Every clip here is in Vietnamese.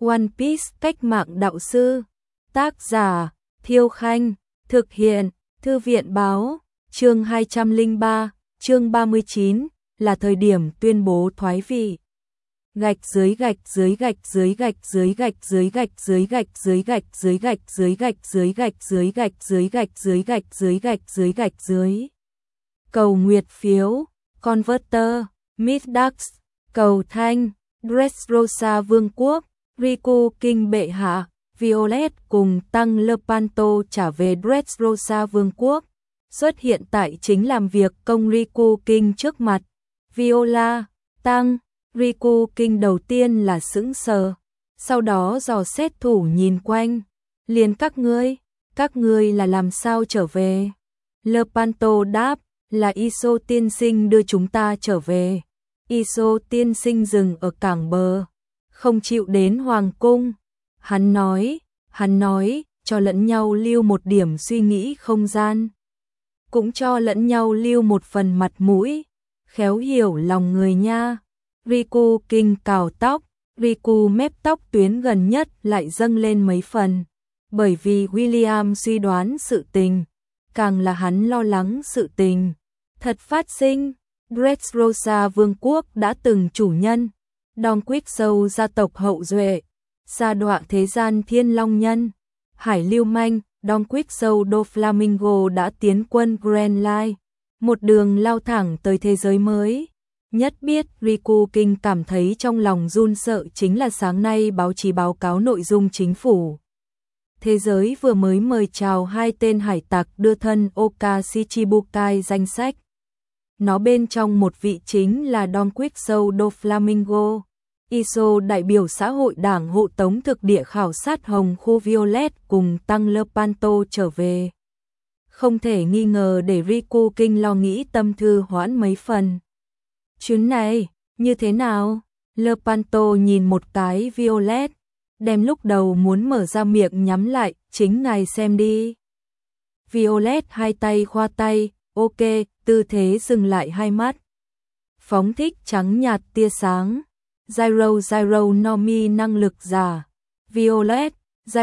One Piece cách mạng đạo sư. Tác giả Thiêu Khanh. Thực hiện Thư viện Báo. Chương 203, chương 39 là thời điểm tuyên bố thoái vị. Gạch dưới gạch dưới gạch dưới gạch dưới gạch dưới gạch dưới gạch dưới gạch dưới gạch dưới gạch dưới gạch dưới gạch dưới gạch dưới gạch dưới gạch dưới gạch dưới. Cầu nguyệt phiếu, Converter, Midax, cầu thanh, Dressrosa Vương quốc, Riku Kinh bệ hạ, Violet cùng Tăng Lepanto trả về Dressrosa Vương quốc. Xuất hiện tại chính làm việc công Riku Kinh trước mặt. Viola, Tăng, Riku Kinh đầu tiên là sững sờ, sau đó dò xét thủ nhìn quanh. Liền các ngươi là làm sao trở về? Lepanto đáp, là Iso tiên sinh đưa chúng ta trở về. Iso tiên sinh dừng ở cảng bờ, không chịu đến hoàng cung. Hắn nói, cho lẫn nhau lưu một điểm suy nghĩ không gian, cũng cho lẫn nhau lưu một phần mặt mũi, khéo hiểu lòng người nha. Riku Kinh cào tóc, Riku mép tóc tuyến gần nhất lại dâng lên mấy phần, bởi vì William suy đoán sự tình, càng là hắn lo lắng sự tình thật phát sinh. Dressrosa Vương quốc đã từng chủ nhân, Don Quixote gia tộc hậu duệ, sa đọa thế gian thiên long nhân, hải lưu manh, Don Quixote do Flamingo đã tiến quân Grand Line, một đường lao thẳng tới thế giới mới. Nhất biết Riku Kinh cảm thấy trong lòng run sợ chính là sáng nay báo chí báo cáo nội dung chính phủ thế giới vừa mới mời chào hai tên hải tặc đưa thân Oka Shichibukai danh sách. Nó bên trong một vị chính là Don Quixote do Flamingo. Iso đại biểu xã hội đảng hộ tống thực địa khảo sát hồng khu Violet cùng Tăng Lepanto trở về. Không thể nghi ngờ để Riku Kinh lo nghĩ tâm thư hoãn mấy phần. Chuyến này, như thế nào? Lepanto nhìn một cái Violet, đem lúc đầu muốn mở ra miệng nhắm lại, chính ngài xem đi. Violet hai tay khoa tay, ok, tư thế dừng lại hai mắt. Phóng thích trắng nhạt tia sáng. Gyro Nomi năng lực giả. Violet,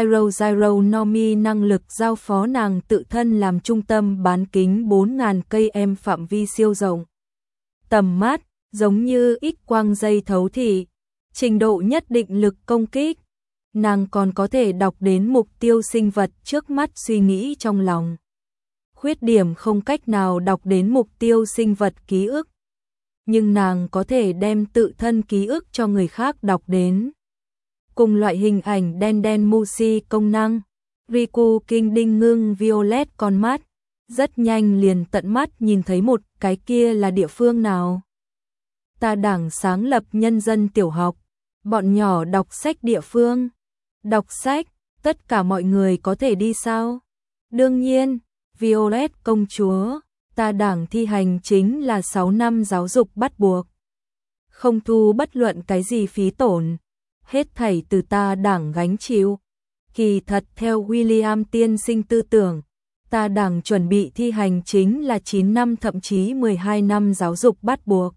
Gyro Nomi năng lực giao phó nàng tự thân làm trung tâm bán kính 4.000 cây em phạm vi siêu rộng. Tầm mắt, giống như X quang dây thấu thị. Trình độ nhất định lực công kích. Nàng còn có thể đọc đến mục tiêu sinh vật trước mắt suy nghĩ trong lòng. Khuyết điểm không cách nào đọc đến mục tiêu sinh vật ký ức. Nhưng nàng có thể đem tự thân ký ức cho người khác đọc đến. Cùng loại hình ảnh đen Mushi công năng, Riku Kinh đinh ngưng Violet con mắt, rất nhanh liền tận mắt nhìn thấy một cái kia là địa phương nào. Ta đảng sáng lập nhân dân tiểu học, bọn nhỏ đọc sách địa phương. Đọc sách, tất cả mọi người có thể đi sao? Đương nhiên, Violet công chúa, ta đảng thi hành chính là 6 năm giáo dục bắt buộc. Không thu bất luận cái gì phí tổn, hết thảy từ ta đảng gánh chịu. Kỳ thật theo William tiên sinh tư tưởng, ta đảng chuẩn bị thi hành chính là 9 năm thậm chí 12 năm giáo dục bắt buộc.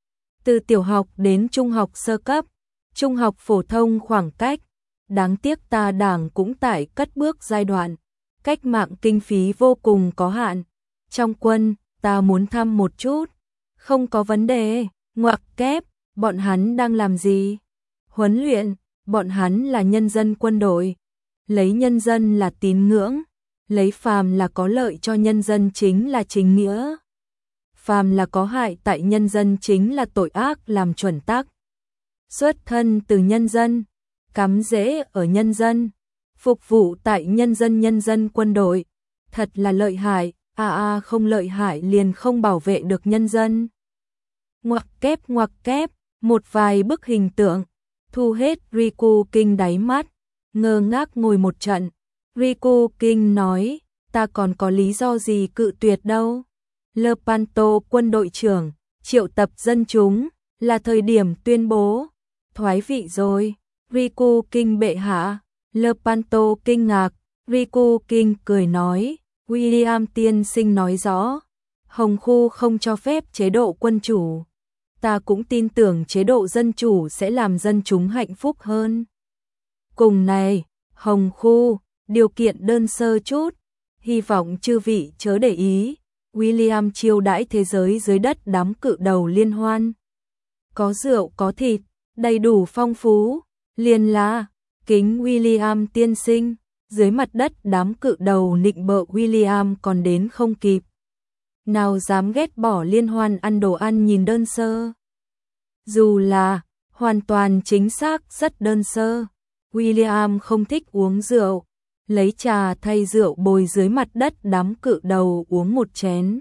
Từ tiểu học đến trung học sơ cấp, trung học phổ thông khoảng cách. Đáng tiếc ta đảng cũng tại cất bước giai đoạn, cách mạng kinh phí vô cùng có hạn. Trong quân, ta muốn thăm một chút. Không có vấn đề, ngoặc kép, bọn hắn đang làm gì? Huấn luyện, bọn hắn là nhân dân quân đội. Lấy nhân dân là tín ngưỡng, lấy phàm là có lợi cho nhân dân chính là chính nghĩa. Phàm là có hại tại nhân dân chính là tội ác làm chuẩn tắc. Xuất thân từ nhân dân, cắm rễ ở nhân dân, phục vụ tại nhân dân quân đội, thật là lợi hại, không lợi hại liền không bảo vệ được nhân dân. Ngoặc kép, một vài bức hình tượng, thu hết Riku Kinh đáy mắt, ngơ ngác ngồi một trận. Riku Kinh nói, ta còn có lý do gì cự tuyệt đâu. Lepanto quân đội trưởng, triệu tập dân chúng, là thời điểm tuyên bố thoái vị rồi. Riku Kinh bệ hạ. Lepanto kinh ngạc. Riku Kinh cười nói, William tiên sinh nói rõ, Hồng khu không cho phép chế độ quân chủ. Ta cũng tin tưởng chế độ dân chủ sẽ làm dân chúng hạnh phúc hơn. Cùng này, Hồng Khu, điều kiện đơn sơ chút, hy vọng chư vị chớ để ý. William chiêu đãi thế giới dưới đất đám cự đầu liên hoan. Có rượu có thịt, đầy đủ phong phú, liền là, kính William tiên sinh, dưới mặt đất đám cự đầu nịnh bợ William còn đến không kịp. Nào dám ghét bỏ liên hoan ăn đồ ăn nhìn đơn sơ. Dù là, hoàn toàn chính xác rất đơn sơ, William không thích uống rượu, lấy trà thay rượu bồi dưới mặt đất đám cự đầu uống một chén.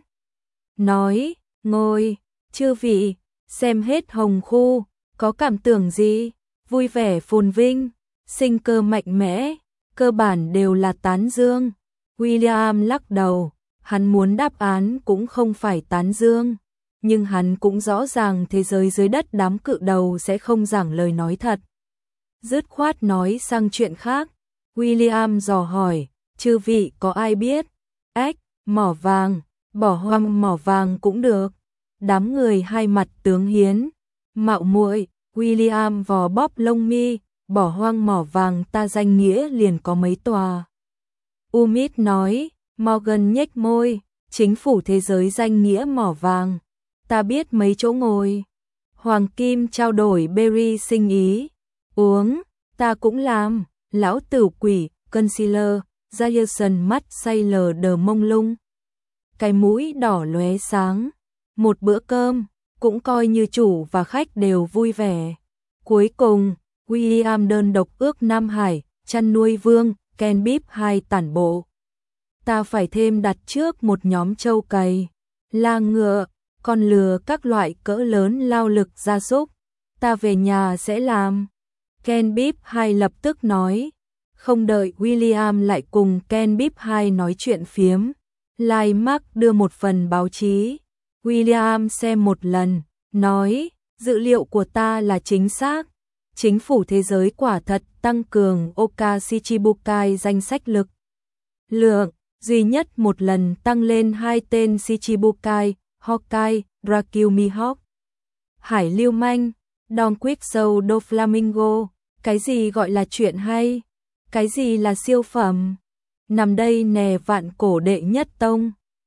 Nói, ngồi, chư vị, xem hết Hồng Khu, có cảm tưởng gì? Vui vẻ phồn vinh, sinh cơ mạnh mẽ, cơ bản đều là tán dương. William lắc đầu, hắn muốn đáp án cũng không phải tán dương, nhưng hắn cũng rõ ràng thế giới dưới đất đám cự đầu sẽ không giảng lời nói thật. Dứt khoát nói sang chuyện khác, William dò hỏi, chư vị có ai biết? Ếch, mỏ vàng, bỏ hoang mỏ vàng cũng được. Đám người hai mặt tướng hiến, mạo muội. William vò bóp lông mi, bỏ hoang mỏ vàng ta danh nghĩa liền có mấy tòa. Umid nói, Morgan nhếch môi, chính phủ thế giới danh nghĩa mỏ vàng, ta biết mấy chỗ ngồi. Hoàng Kim trao đổi berry sinh ý, uống, ta cũng làm, lão tử quỷ, concealer, Jason mắt say lờ đờ mông lung. Cái mũi đỏ lóe sáng, một bữa cơm, cũng coi như chủ và khách đều vui vẻ. Cuối cùng, William đơn độc ước Nam Hải, chăn nuôi vương, Ken Bip 2 tản bộ. Ta phải thêm đặt trước một nhóm trâu cày, la ngựa, con lừa các loại cỡ lớn lao lực gia súc. Ta về nhà sẽ làm. Ken Bip 2 lập tức nói. Không đợi William lại cùng Ken Bip 2 nói chuyện phiếm, Lai Mark đưa một phần báo chí. William xem một lần, nói, dữ liệu của ta là chính xác. Chính phủ thế giới quả thật tăng cường Oka Shichibukai danh sách lực lượng, duy nhất một lần tăng lên 2 tên Shichibukai, Hawkeye, Dracula Mihawk. Hải lưu manh, Don Quixote do Flamingo, cái gì gọi là chuyện hay? Cái gì là siêu phẩm? Nằm đây nè vạn cổ đệ nhất tông.